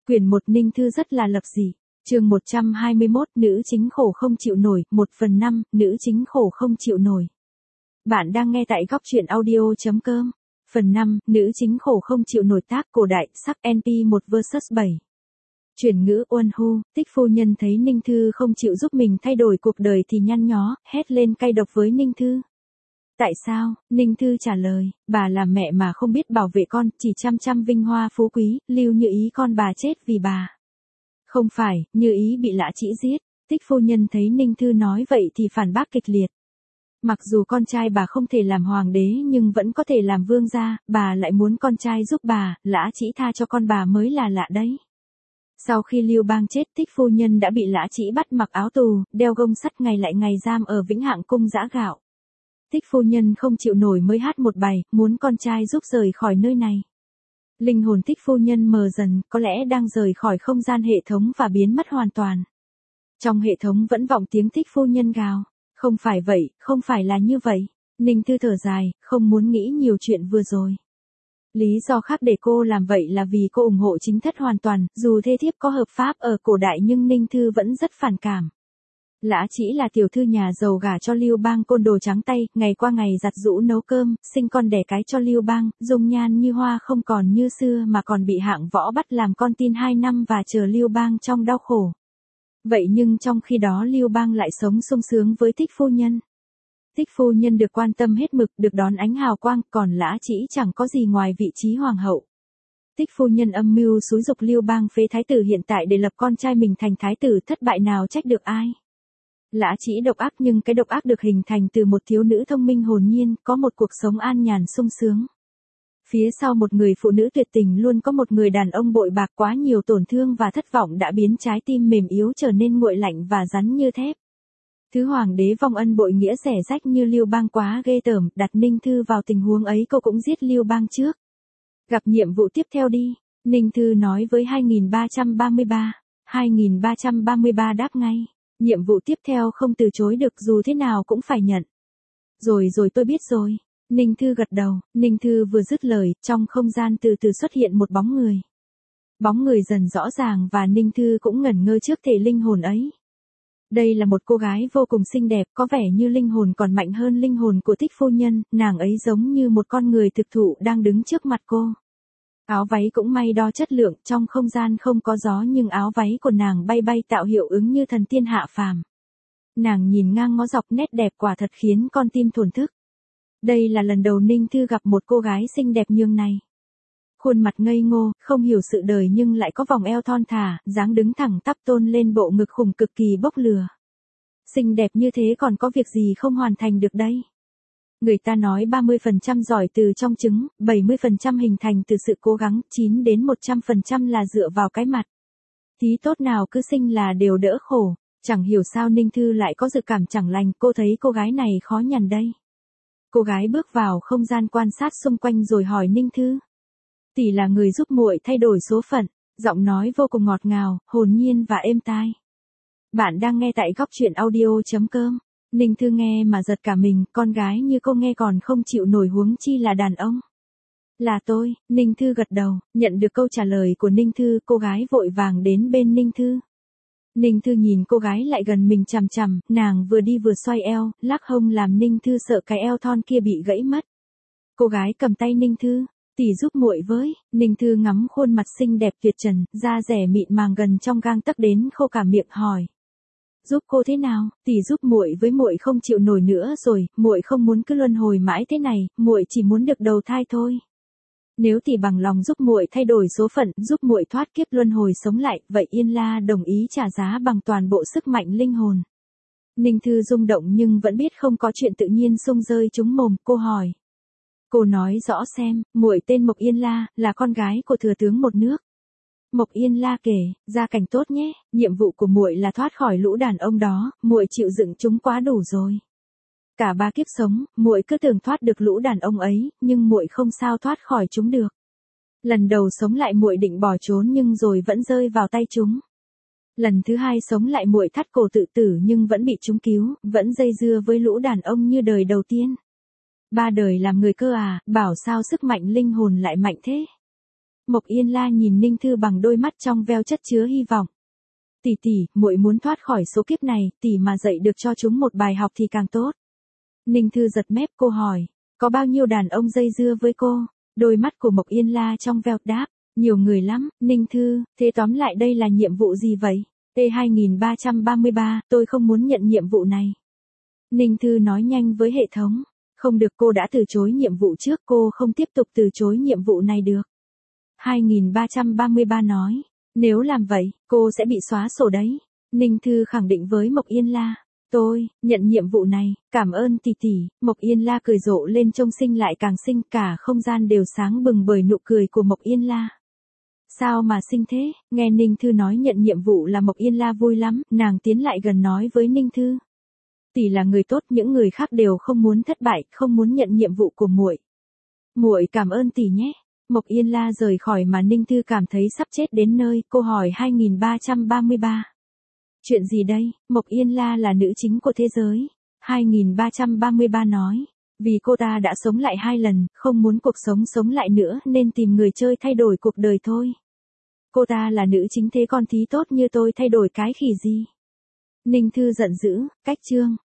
Quyển 1 Ninh Thư rất là lập dị. Chương 121 Nữ chính khổ không chịu nổi, 1/5, nữ chính khổ không chịu nổi. Bạn đang nghe tại góc truyện audio.com. Phần 5, nữ chính khổ không chịu nổi tác cổ đại, sắc NP1 vs 7. Chuyển ngữ Uân Hu, Tích phu nhân thấy Ninh Thư không chịu giúp mình thay đổi cuộc đời thì nhăn nhó, hét lên cay độc với Ninh Thư. Tại sao? Ninh Thư trả lời, bà là mẹ mà không biết bảo vệ con, chỉ chăm vinh hoa phú quý, Lưu Như Ý con bà chết vì bà. Không phải, Như Ý bị Lã Trĩ giết. Tích phu nhân thấy Ninh Thư nói vậy thì phản bác kịch liệt. Mặc dù con trai bà không thể làm hoàng đế nhưng vẫn có thể làm vương gia, bà lại muốn con trai giúp bà, Lã Trĩ tha cho con bà mới là lạ đấy. Sau khi Lưu Bang chết, Tích phu nhân đã bị Lã Trĩ bắt mặc áo tù, đeo gông sắt ngày lại ngày giam ở Vĩnh Hạng cung giã gạo. Tích phu nhân không chịu nổi mới hát một bài, muốn con trai giúp rời khỏi nơi này. Linh hồn Tích phu nhân mờ dần, có lẽ đang rời khỏi không gian hệ thống và biến mất hoàn toàn. Trong hệ thống vẫn vọng tiếng Tích phu nhân gào. Không phải vậy, không phải là như vậy. Ninh Thư thở dài, không muốn nghĩ nhiều chuyện vừa rồi. Lý do khác để cô làm vậy là vì cô ủng hộ chính thất hoàn toàn, dù thê thiếp có hợp pháp ở cổ đại nhưng Ninh Thư vẫn rất phản cảm. Lã Trĩ là tiểu thư nhà giàu gả cho Lưu Bang côn đồ trắng tay, ngày qua ngày giặt giũ nấu cơm, sinh con đẻ cái cho Lưu Bang, dung nhan như hoa không còn như xưa mà còn bị hạng võ bắt làm con tin 2 năm và chờ Lưu Bang trong đau khổ. Vậy nhưng trong khi đó Lưu Bang lại sống sung sướng với Tích phu nhân. Tích phu nhân được quan tâm hết mực, được đón ánh hào quang, còn Lã Trĩ chẳng có gì ngoài vị trí hoàng hậu. Tích phu nhân âm mưu xúi giục Lưu Bang phế thái tử hiện tại để lập con trai mình thành thái tử, thất bại nào trách được ai. Lã Trĩ độc ác nhưng cái độc ác được hình thành từ một thiếu nữ thông minh hồn nhiên, có một cuộc sống an nhàn sung sướng. Phía sau một người phụ nữ tuyệt tình luôn có một người đàn ông bội bạc, quá nhiều tổn thương và thất vọng đã biến trái tim mềm yếu trở nên nguội lạnh và rắn như thép. Thứ hoàng đế vong ân bội nghĩa rẻ rách như Lưu Bang quá ghê tởm, đặt Ninh Thư vào tình huống ấy cô cũng giết Lưu Bang trước. Gặp nhiệm vụ tiếp theo đi, Ninh Thư nói với 2333. 2333 đáp ngay. Nhiệm vụ tiếp theo không từ chối được, dù thế nào cũng phải nhận. Rồi tôi biết rồi. Ninh Thư gật đầu. Ninh Thư vừa dứt lời, trong không gian từ từ xuất hiện một bóng người. Bóng người dần rõ ràng và Ninh Thư cũng ngẩn ngơ trước thể linh hồn ấy. Đây là một cô gái vô cùng xinh đẹp, có vẻ như linh hồn còn mạnh hơn linh hồn của Tích phu nhân, nàng ấy giống như một con người thực thụ đang đứng trước mặt cô. Áo váy cũng may đo chất lượng, trong không gian không có gió nhưng áo váy của nàng bay bay tạo hiệu ứng như thần tiên hạ phàm. Nàng nhìn ngang ngó dọc, nét đẹp quả thật khiến con tim thổn thức. Đây là lần đầu Ninh Thư gặp một cô gái xinh đẹp nhường này. Khuôn mặt ngây ngô, không hiểu sự đời nhưng lại có vòng eo thon thả, dáng đứng thẳng tắp tôn lên bộ ngực khủng cực kỳ bốc lửa. Xinh đẹp như thế còn có việc gì không hoàn thành được đây? Người ta nói 30% giỏi từ trong trứng, 70% hình thành từ sự cố gắng, 9 đến 100% là dựa vào cái mặt. Tí tốt nào cứ sinh là đều đỡ khổ. Chẳng hiểu sao Ninh Thư lại có dự cảm chẳng lành, cô thấy cô gái này khó nhằn đây. Cô gái bước vào không gian quan sát xung quanh rồi hỏi Ninh Thư. Tỷ là người giúp muội thay đổi số phận, giọng nói vô cùng ngọt ngào, hồn nhiên và êm tai. Bạn đang nghe tại góc truyện audio.com. Ninh Thư nghe mà giật cả mình, con gái như cô nghe còn không chịu nổi huống chi là đàn ông. Là tôi. Ninh Thư gật đầu, nhận được câu trả lời của Ninh Thư, cô gái vội vàng đến bên Ninh Thư. Ninh Thư nhìn cô gái lại gần mình chằm chằm, nàng vừa đi vừa xoay eo, lắc hông làm Ninh Thư sợ cái eo thon kia bị gãy mất. Cô gái cầm tay Ninh Thư, tỷ giúp muội với. Ninh Thư ngắm khuôn mặt xinh đẹp tuyệt trần, da rẻ mịn màng gần trong gang tấc đến khô cả miệng hỏi. Giúp cô thế nào? Tỷ giúp muội với, muội không chịu nổi nữa rồi, muội không muốn cứ luân hồi mãi thế này, muội chỉ muốn được đầu thai thôi. Nếu tỷ bằng lòng giúp muội thay đổi số phận, giúp muội thoát kiếp luân hồi sống lại, vậy Yên La đồng ý trả giá bằng toàn bộ sức mạnh linh hồn. Ninh Thư rung động nhưng vẫn biết không có chuyện tự nhiên xông rơi trúng mồm, cô hỏi. Cô nói rõ xem, muội tên Mộc Yên La, là con gái của thừa tướng một nước. Mộc Yên La kể, gia cảnh tốt nhé, nhiệm vụ của muội là thoát khỏi lũ đàn ông đó, muội chịu dựng chúng quá đủ rồi. Cả 3 kiếp sống, muội cứ tưởng thoát được lũ đàn ông ấy, nhưng muội không sao thoát khỏi chúng được. Lần đầu sống lại muội định bỏ trốn nhưng rồi vẫn rơi vào tay chúng. Lần thứ 2 sống lại muội thắt cổ tự tử nhưng vẫn bị chúng cứu, vẫn dây dưa với lũ đàn ông như đời đầu tiên. 3 đời làm người cơ à, bảo sao sức mạnh linh hồn lại mạnh thế. Mộc Yên La nhìn Ninh Thư bằng đôi mắt trong veo chất chứa hy vọng. Tỷ tỷ, muội muốn thoát khỏi số kiếp này, tỷ mà dạy được cho chúng một bài học thì càng tốt. Ninh Thư giật mép, cô hỏi, có bao nhiêu đàn ông dây dưa với cô? Đôi mắt của Mộc Yên La trong veo đáp, nhiều người lắm. Ninh Thư, thế tóm lại đây là nhiệm vụ gì vậy? T2333, tôi không muốn nhận nhiệm vụ này. Ninh Thư nói nhanh với hệ thống. Không được, cô đã từ chối nhiệm vụ trước, cô không tiếp tục từ chối nhiệm vụ này được. 2333 nói, nếu làm vậy, cô sẽ bị xóa sổ đấy. Ninh Thư khẳng định với Mộc Yên La. Tôi, nhận nhiệm vụ này, cảm ơn tỷ tỷ. Mộc Yên La cười rộ lên trông xinh lại càng xinh, cả không gian đều sáng bừng bởi nụ cười của Mộc Yên La. Sao mà xinh thế? Nghe Ninh Thư nói nhận nhiệm vụ là Mộc Yên La vui lắm, nàng tiến lại gần nói với Ninh Thư. Tỷ là người tốt, những người khác đều không muốn thất bại, không muốn nhận nhiệm vụ của muội. Muội cảm ơn tỷ nhé. Mộc Yên La rời khỏi mà Ninh Thư cảm thấy sắp chết đến nơi, cô hỏi 2333. Chuyện gì đây? Mộc Yên La là nữ chính của thế giới. 2333 nói, vì cô ta đã sống lại 2 lần, không muốn cuộc sống sống lại nữa nên tìm người chơi thay đổi cuộc đời thôi. Cô ta là nữ chính thế con thí tốt như tôi thay đổi cái khỉ gì? Ninh Thư giận dữ, cách chương.